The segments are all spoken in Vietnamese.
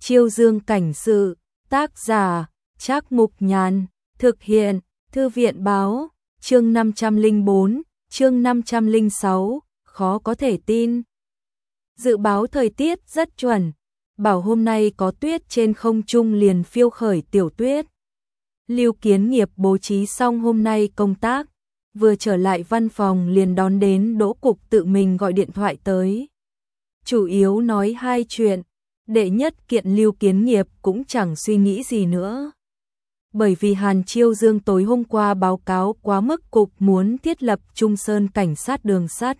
Chiêu Dương cảnh sự, tác giả, Trác Mục Nhàn, thực hiện, Thư viện báo, chương 504, chương 506, khó có thể tin. Dự báo thời tiết rất chuẩn, bảo hôm nay có tuyết trên không trung liền phiêu khởi tiểu tuyết. Lưu Kiến Nghiệp bố trí xong hôm nay công tác, vừa trở lại văn phòng liền đón đến Đỗ Cục tự mình gọi điện thoại tới. Chủ yếu nói hai chuyện, đệ nhất kiện Lưu Kiến Nghiệp cũng chẳng suy nghĩ gì nữa. Bởi vì Hàn Chiêu Dương tối hôm qua báo cáo quá mức cục muốn thiết lập Trung Sơn cảnh sát đường sắt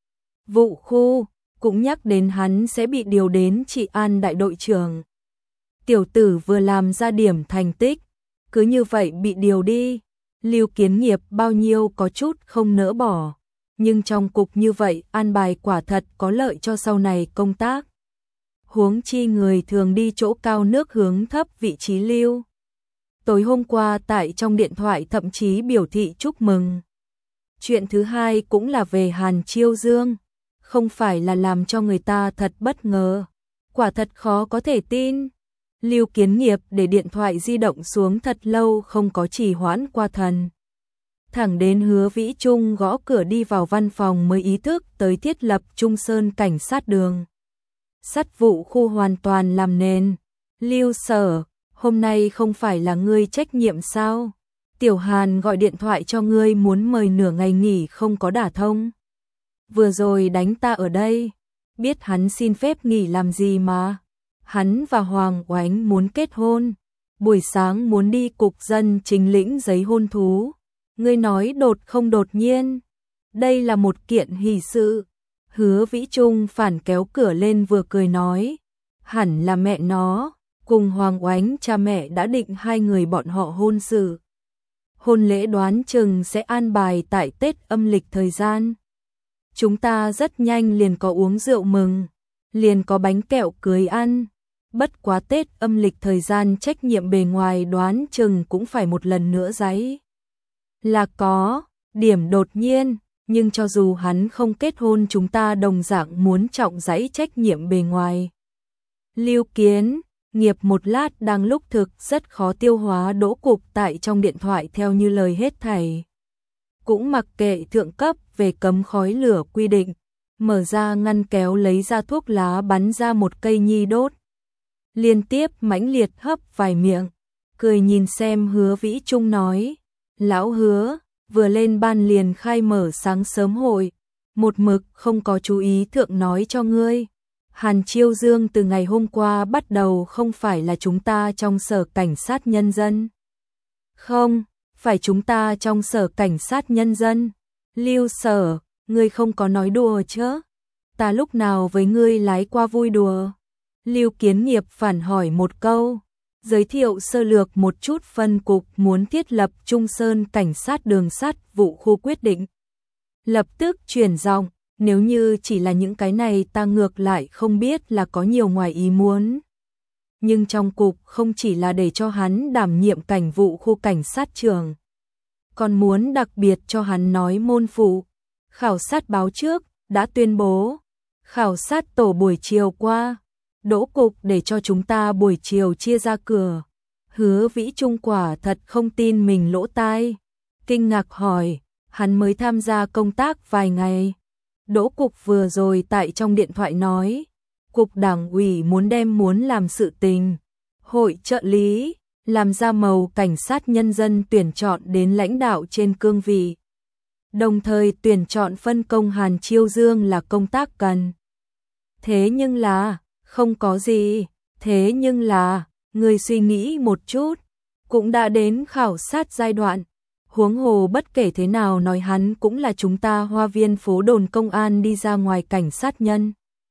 vụ khu, cũng nhắc đến hắn sẽ bị điều đến trị an đại đội trưởng. Tiểu tử vừa làm ra điểm thành tích, cứ như vậy bị điều đi. Lưu Kiến Nghiệp bao nhiêu có chút không nỡ bỏ, nhưng trong cục như vậy an bài quả thật có lợi cho sau này công tác. Huống chi người thường đi chỗ cao nước hướng thấp vị trí lưu. Tối hôm qua tại trong điện thoại thậm chí biểu thị chúc mừng. Chuyện thứ hai cũng là về Hàn Chiêu Dương, không phải là làm cho người ta thật bất ngờ, quả thật khó có thể tin. Lưu Kiến Nghiệp để điện thoại di động xuống thật lâu không có trì hoãn qua thần. Thẳng đến Hứa Vĩ Trung gõ cửa đi vào văn phòng mới ý thức tới thiết lập Trung Sơn cảnh sát đường sắt vụ khu hoàn toàn làm nền. Lưu Sở, hôm nay không phải là ngươi trách nhiệm sao? Tiểu Hàn gọi điện thoại cho ngươi muốn mời nửa ngày nghỉ không có đả thông. Vừa rồi đánh ta ở đây, biết hắn xin phép nghỉ làm gì mà. Hắn và Hoàng Oánh muốn kết hôn, buổi sáng muốn đi cục dân chính lĩnh giấy hôn thú. Ngươi nói đột không đột nhiên, đây là một kiện hỷ sự. Hứa Vĩ Trung phản kéo cửa lên vừa cười nói, hẳn là mẹ nó, cùng Hoàng Oánh cha mẹ đã định hai người bọn họ hôn sự. Hôn lễ đoán chừng sẽ an bài tại Tết âm lịch thời gian. Chúng ta rất nhanh liền có uống rượu mừng, liền có bánh kẹo cưới ăn. Bất quá Tết âm lịch thời gian trách nhiệm bề ngoài đoán chừng cũng phải một lần nữa giấy. Là có, điểm đột nhiên, nhưng cho dù hắn không kết hôn chúng ta đồng dạng muốn trọng giấy trách nhiệm bề ngoài. Lưu Kiến Nghiệp một lát đang lúc thực rất khó tiêu hóa Đỗ Cục tại trong điện thoại theo như lời hết thảy. Cũng mặc kệ thượng cấp về cấm khói lửa quy định, mở ra ngăn kéo lấy ra thuốc lá bắn ra một cây nhi đốt. Liên tiếp mãnh liệt hấp vài miệng, cười nhìn xem Hứa Vĩ Trung nói, lão Hứa, vừa lên ban liền khai mở sáng sớm hội, một mực không có chú ý thượng nói cho ngươi. Hàn Chiêu Dương từ ngày hôm qua bắt đầu không phải là chúng ta trong sở cảnh sát nhân dân. Không, phải chúng ta trong sở cảnh sát nhân dân. Lưu Sở, ngươi không có nói đùa chứ? Ta lúc nào với ngươi lái qua vui đùa? Lưu Kiến Nghiệp phản hỏi một câu, giới thiệu sơ lược một chút phân cục muốn thiết lập Trung Sơn cảnh sát đường sắt vụ khu quyết định. Lập tức chuyển giọng, nếu như chỉ là những cái này ta ngược lại không biết là có nhiều ngoài ý muốn. Nhưng trong cục không chỉ là để cho hắn đảm nhiệm cảnh vụ khu cảnh sát trưởng, còn muốn đặc biệt cho hắn nói môn phụ. Khảo sát báo trước đã tuyên bố, khảo sát tổ buổi chiều qua, Đỗ Cục để cho chúng ta buổi chiều chia ra cửa. Hứa Vĩ Trung quả thật không tin mình lỗ tai, kinh ngạc hỏi, hắn mới tham gia công tác vài ngày. Đỗ Cục vừa rồi tại trong điện thoại nói, cục đảng ủy muốn đem muốn làm sự tình, hội trợ lý, làm ra màu cảnh sát nhân dân tuyển chọn đến lãnh đạo trên cương vị. Đồng thời tuyển chọn phân công Hàn Chiêu Dương là công tác cần. Thế nhưng là, không có gì, thế nhưng là, người suy nghĩ một chút, cũng đã đến khảo sát giai đoạn. Huống hồ bất kể thế nào nói hắn cũng là chúng ta Hoa Viên phố đồn công an đi ra ngoài cảnh sát nhân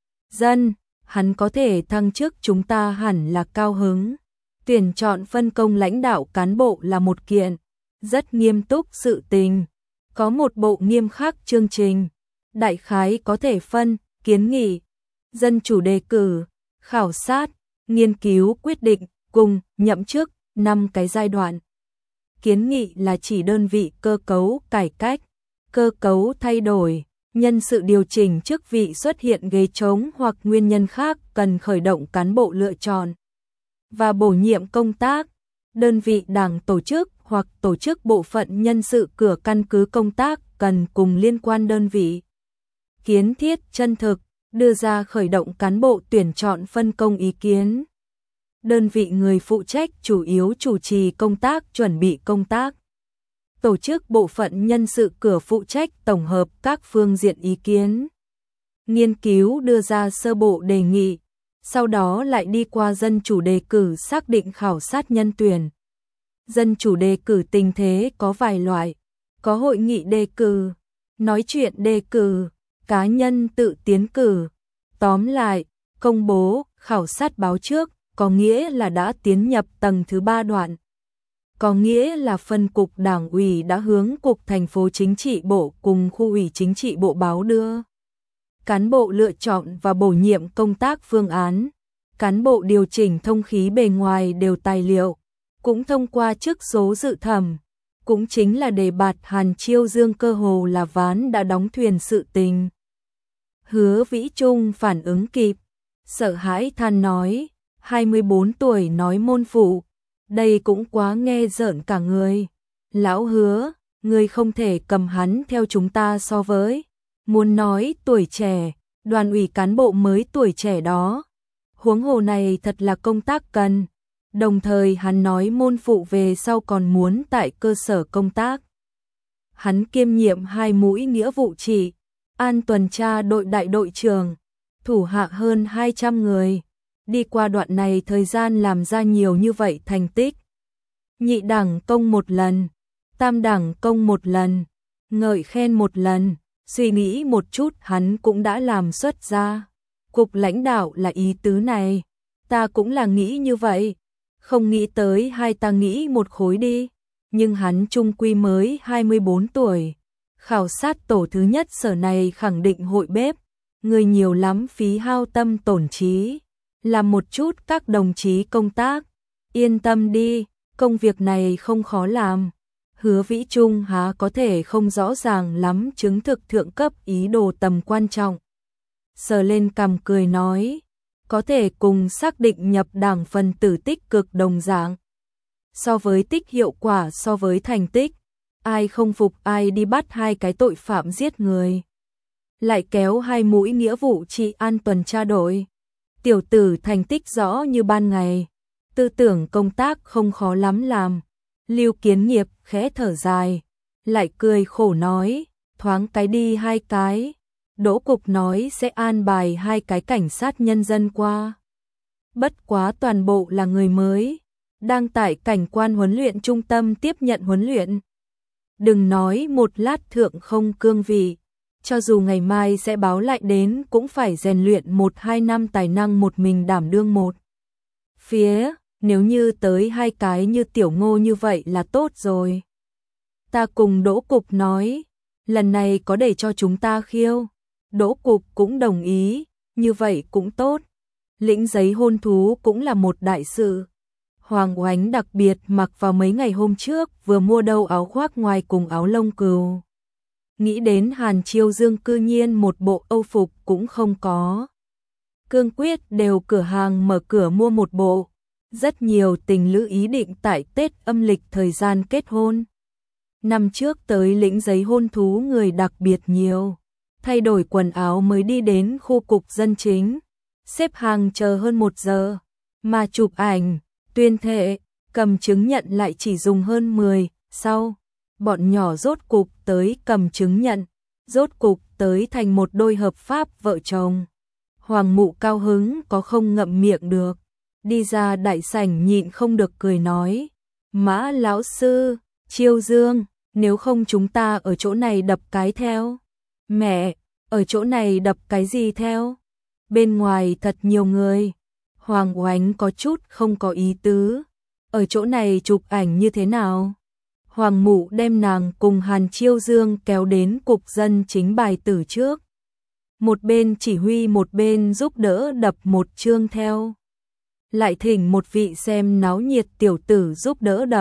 dân, hắn có thể thăng chức chúng ta hẳn là cao hứng. Tuyển chọn phân công lãnh đạo cán bộ là một kiện rất nghiêm túc sự tình, có một bộ nghiêm khắc chương trình, đại khái có thể phân, kiến nghị, dân chủ đề cử, khảo sát, nghiên cứu quyết định, cùng nhậm chức 5 cái giai đoạn. Kiến nghị là chỉ đơn vị cơ cấu cải cách, cơ cấu thay đổi, nhân sự điều chỉnh chức vị xuất hiện ghế trống hoặc nguyên nhân khác cần khởi động cán bộ lựa chọn. và bổ nhiệm công tác, đơn vị đảng tổ chức hoặc tổ chức bộ phận nhân sự cửa căn cứ công tác cần cùng liên quan đơn vị. Kiến thiết chân thực, đưa ra khởi động cán bộ tuyển chọn phân công ý kiến. Đơn vị người phụ trách chủ yếu chủ trì công tác chuẩn bị công tác. Tổ chức bộ phận nhân sự cửa phụ trách tổng hợp các phương diện ý kiến. Nghiên cứu đưa ra sơ bộ đề nghị, sau đó lại đi qua dân chủ đề cử xác định khảo sát nhân tuyển. Dân chủ đề cử tình thế có vài loại, có hội nghị đề cử, nói chuyện đề cử, cá nhân tự tiến cử. Tóm lại, công bố, khảo sát báo trước, có nghĩa là đã tiến nhập tầng thứ 3 đoạn. Có nghĩa là phân cục đảng ủy đã hướng cục thành phố chính trị bộ cùng khu ủy chính trị bộ báo đưa. Cán bộ lựa chọn và bổ nhiệm công tác phương án. Cán bộ điều chỉnh thông khí bề ngoài đều tài liệu. Cũng thông qua chức số dự thẩm. Cũng chính là đề bạt Hàn Chiêu Dương cơ hồ là ván đã đóng thuyền sự tình. Hứa Vĩ Trung phản ứng kịp. Sợ hãi than nói. 24 tuổi nói môn phụ. Đây cũng quá nghe rợn cả người. Lão Hứa, ngươi không thể cầm hắn theo chúng ta so với. Muốn nói tuổi trẻ, đoàn ủy cán bộ mới tuổi trẻ đó. Huống hồ này thật là công tác cần. Đồng thời hắn nói môn phụ về sau còn muốn tại cơ sở công tác. Hắn kiêm nhiệm 2 mũi nghĩa vụ trị, an tuần tra đội đại đội trưởng, thủ hạ hơn 200 người. Đi qua đoạn này thời gian làm ra nhiều như vậy thành tích. Nhị đẳng công 1 lần, tam đẳng công 1 lần, ngợi khen 1 lần, suy nghĩ một chút hắn cũng đã làm xuất ra. Cục lãnh đạo là ý tứ này, ta cũng là nghĩ như vậy, không nghĩ tới hai ta nghĩ một khối đi, nhưng hắn chung quy mới 24 tuổi. Khảo sát tổ thứ nhất sở này khẳng định hội bếp, người nhiều lắm phí hao tâm tổn trí, làm một chút các đồng chí công tác, yên tâm đi, công việc này không khó làm. Hứa Vĩ Trung há có thể không rõ ràng lắm chứng thực thượng cấp ý đồ tầm quan trọng. Sờ lên cằm cười nói, có thể cùng xác định nhập đảng phần tử tích cực đồng dạng. So với tích hiệu quả so với thành tích, ai không phục ai đi bắt 2 cái tội phạm giết người. Lại kéo 2 mũi nghĩa vụ trị an tuần tra đội. Tiểu tử thành tích rõ như ban ngày, tư tưởng công tác không khó lắm làm. Lưu Kiến Nghiệp khẽ thở dài, lại cười khổ nói, thoáng cái đi 2 cái. Đỗ cục nói sẽ an bài 2 cái cảnh sát nhân dân qua. Bất quá toàn bộ là người mới, đang tại cảnh quan huấn luyện trung tâm tiếp nhận huấn luyện. Đừng nói một lát thượng không cương vị, cho dù ngày mai sẽ báo lại đến cũng phải rèn luyện 1-2 năm tài năng một mình đảm đương một phía. Nếu như tới 2 cái như Tiểu Ngô như vậy là tốt rồi. Ta cùng Đỗ Cục nói, lần này có để cho chúng ta khiêu. Đỗ Cục cũng đồng ý, như vậy cũng tốt. Lĩnh giấy hôn thú cũng là một đại sự. Hoàng Oánh đặc biệt mặc vào mấy ngày hôm trước vừa mua đâu áo khoác ngoài cùng áo lông cừu. Nghĩ đến Hàn Chiêu Dương cư nhiên một bộ âu phục cũng không có. Cương quyết đều cửa hàng mở cửa mua một bộ. Rất nhiều tình lữ ý định tại Tết âm lịch thời gian kết hôn. Năm trước tới lĩnh giấy hôn thú người đặc biệt nhiều. Thay đổi quần áo mới đi đến khu cục dân chính. Xếp hàng chờ hơn 1 giờ. Mà chụp ảnh, tuyên thệ, cầm chứng nhận lại chỉ dùng hơn 10. Sau, bọn nhỏ rốt cục tới cầm chứng nhận. Rốt cục tới thành một đôi hợp pháp vợ chồng. Hoàng Mụ cao hứng có không ngậm miệng được. Đi ra đại sảnh nhịn không được cười nói, Mã lão sư, Chiêu Dương, nếu không chúng ta ở chỗ này đập cái theo. Mẹ, ở chỗ này đập cái gì theo? Bên ngoài thật nhiều người. Hoàng Oánh có chút không có ý tứ. Ở chỗ này chụp ảnh như thế nào? Hoàng Mụ đem nàng cùng Hàn Chiêu Dương kéo đến cục dân chính bài tử trước. Một bên chỉ huy một bên giúp đỡ đập một chương theo. Lại thỉnh một vị xem náo nhiệt tiểu tử giúp đỡ đập.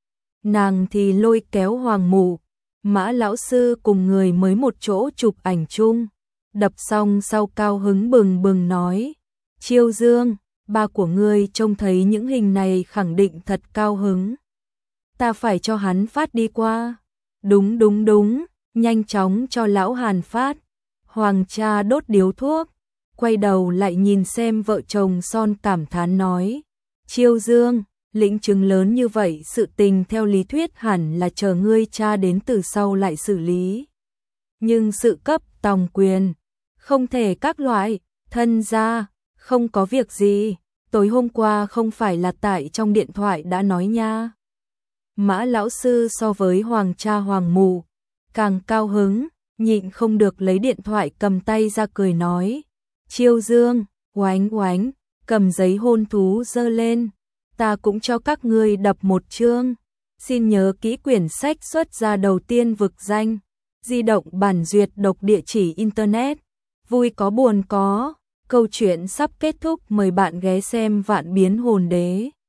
Nàng thì lôi kéo Hoàng Mụ, Mã lão sư cùng người mới một chỗ chụp ảnh chung. Đập xong sau cao hứng bừng bừng nói, Chiêu Dương, ba của ngươi trông thấy những hình này khẳng định thật cao hứng. Ta phải cho hắn phát đi qua. Đúng đúng đúng, nhanh chóng cho lão Hàn phát. Hoàng cha đốt điếu thuốc, quay đầu lại nhìn xem vợ chồng son cảm thán nói. Chiêu Dương, lĩnh chứng lớn như vậy sự tình theo lý thuyết hẳn là chờ ngươi cha đến từ sau lại xử lý. Nhưng sự cấp tòng quyền, không thể các loại, thân gia, không có việc gì, tối hôm qua không phải là tại trong điện thoại đã nói nha. Mã lão sư so với hoàng cha hoàng mù, càng cao hứng, nhịn không được lấy điện thoại cầm tay ra cười nói. Chiêu Dương, oánh oánh, cầm giấy hôn thú giơ lên, ta cũng cho các ngươi đập một chương. Xin nhớ kỹ quyển sách xuất ra đầu tiên vực danh, di động bản duyệt độc địa chỉ internet. Vui có buồn có, câu chuyện sắp kết thúc, mời bạn ghé xem Vạn Biến Hồn Đế.